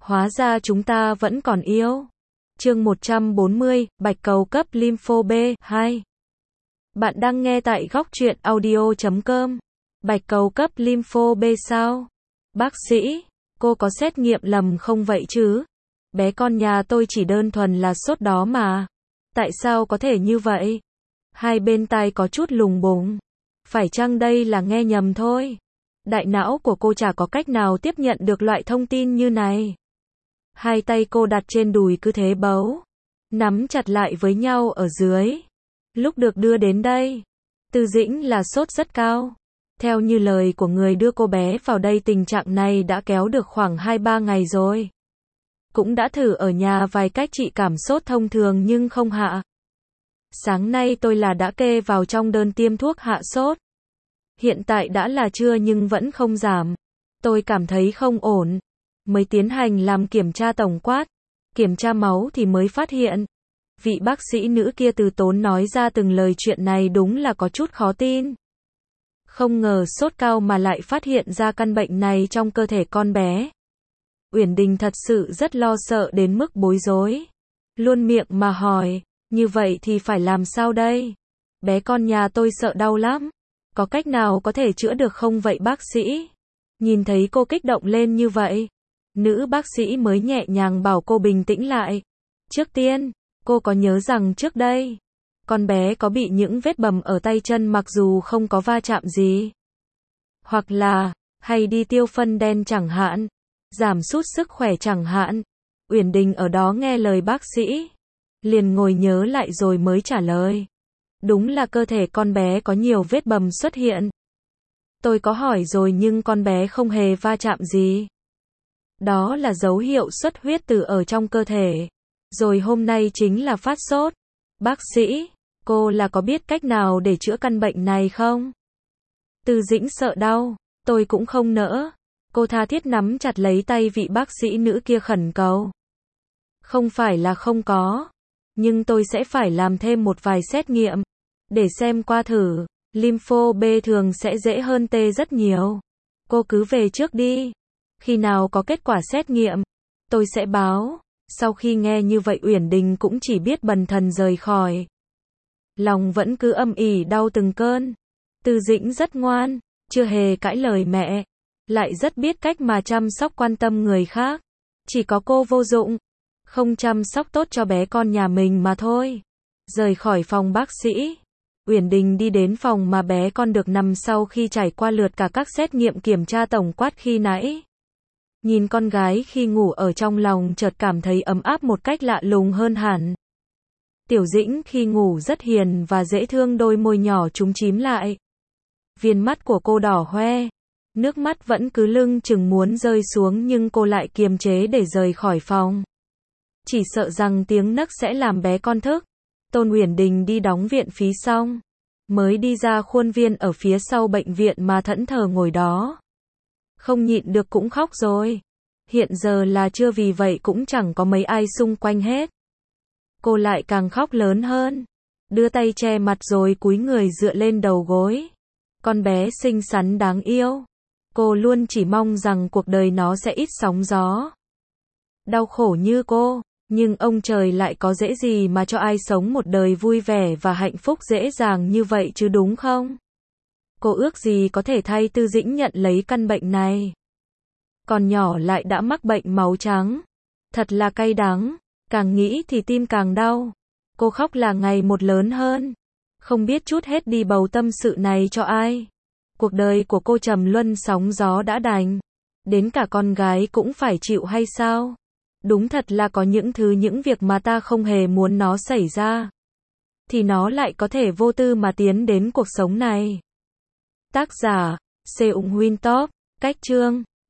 Hóa ra chúng ta vẫn còn yêu. Chương 140, Bạch cầu cấp lympho B, 2. Bạn đang nghe tại góc truyện audio.com. Bạch cầu cấp lympho B sao? Bác sĩ, cô có xét nghiệm lầm không vậy chứ? Bé con nhà tôi chỉ đơn thuần là sốt đó mà. Tại sao có thể như vậy? Hai bên tai có chút lùng bùng. Phải chăng đây là nghe nhầm thôi? Đại não của cô chả có cách nào tiếp nhận được loại thông tin như này. Hai tay cô đặt trên đùi cứ thế bấu, nắm chặt lại với nhau ở dưới. Lúc được đưa đến đây, Từ Dĩnh là sốt rất cao. Theo như lời của người đưa cô bé vào đây, tình trạng này đã kéo được khoảng 2-3 ngày rồi. Cũng đã thử ở nhà vài cách trị cảm sốt thông thường nhưng không hạ. Sáng nay tôi đã kê vào trong đơn tiêm thuốc hạ sốt. Hiện tại đã là trưa nhưng vẫn không giảm. Tôi cảm thấy không ổn. Mới tiến hành làm kiểm tra tổng quát, kiểm tra máu thì mới phát hiện. Vị bác sĩ nữ kia từ tốn nói ra từng lời chuyện này đúng là có chút khó tin. Không ngờ sốt cao mà lại phát hiện ra căn bệnh này trong cơ thể con bé. Uyển Đình thật sự rất lo sợ đến mức bối rối. Luôn miệng mà hỏi, như vậy thì phải làm sao đây? Bé con nhà tôi sợ đau lắm. Có cách nào có thể chữa được không vậy bác sĩ? Nhìn thấy cô kích động lên như vậy, nữ bác sĩ mới nhẹ nhàng bảo cô bình tĩnh lại. Trước tiên, cô có nhớ rằng trước đây, con bé có bị những vết bầm ở tay chân mặc dù không có va chạm gì. Hoặc là, hay đi tiêu phân đen chẳng hạn, giảm sút sức khỏe chẳng hạn. Uyển Đình ở đó nghe lời bác sĩ, liền ngồi nhớ lại rồi mới trả lời. Đúng là cơ thể con bé có nhiều vết bầm xuất hiện. Tôi có hỏi rồi nhưng con bé không hề va chạm gì. Đó là dấu hiệu xuất huyết từ ở trong cơ thể. Rồi hôm nay chính là phát sốt. Bác sĩ, cô có biết cách nào để chữa căn bệnh này không? Từ Dĩnh sợ đau, tôi cũng không nỡ. Cô tha thiết nắm chặt lấy tay vị bác sĩ nữ kia khẩn cầu. Không phải là không có, nhưng tôi sẽ phải làm thêm một vài xét nghiệm, để xem qua thử. Lympho B thường sẽ dễ hơn T rất nhiều. Cô cứ về trước đi. Khi nào có kết quả xét nghiệm, tôi sẽ báo. Sau khi nghe như vậy Uyển Đình cũng chỉ biết bần thần rời khỏi. Lòng vẫn cứ âm ỉ đau từng cơn. Từ Dĩnh rất ngoan, chưa hề cãi lời mẹ. Lại rất biết cách mà chăm sóc quan tâm người khác. Chỉ có cô vô dụng. Không chăm sóc tốt cho bé con nhà mình mà thôi. Rời khỏi phòng bác sĩ, Uyển Đình đi đến phòng mà bé con được nằm sau khi trải qua lượt cả các xét nghiệm kiểm tra tổng quát khi nãy. Nhìn con gái khi ngủ ở trong lòng chợt cảm thấy ấm áp một cách lạ lùng hơn hẳn. Tiểu Dĩnh khi ngủ rất hiền và dễ thương, đôi môi nhỏ chúm chím lại. Viền mắt của cô đỏ hoe. Nước mắt vẫn cứ lưng chừng muốn rơi xuống nhưng cô lại kiềm chế để rời khỏi phòng. Chỉ sợ rằng tiếng nấc sẽ làm bé con thức. Tôn Uyển Đình đi đóng viện phí xong, mới đi ra khuôn viên ở phía sau bệnh viện mà thẫn thờ ngồi đó. Không nhịn được cũng khóc rồi. Hiện giờ là trưa vì vậy cũng chẳng có mấy ai xung quanh hết. Cô lại càng khóc lớn hơn. Đưa tay che mặt rồi cúi người dựa lên đầu gối. Con bé xinh xắn đáng yêu. Cô luôn chỉ mong rằng cuộc đời nó sẽ ít sóng gió. Đau khổ như cô. Nhưng ông trời lại có dễ gì mà cho ai sống một đời vui vẻ và hạnh phúc dễ dàng như vậy chứ đúng không? Cô ước gì có thể thay Từ Dĩnh nhận lấy căn bệnh này. Còn nhỏ lại đã mắc bệnh máu trắng. Thật là cay đắng. Càng nghĩ thì tim càng đau. Cô khóc là ngày một lớn hơn. Không biết trút hết đi bầu tâm sự này cho ai. Cuộc đời của cô trầm luân sóng gió đã đành. Đến cả con gái cũng phải chịu hay sao? Đúng thật là có những việc mà ta không hề muốn nó xảy ra. Thì nó lại có thể vô tư mà tiến đến cuộc sống này. Tác giả, Seung Huynh Top, cách chương.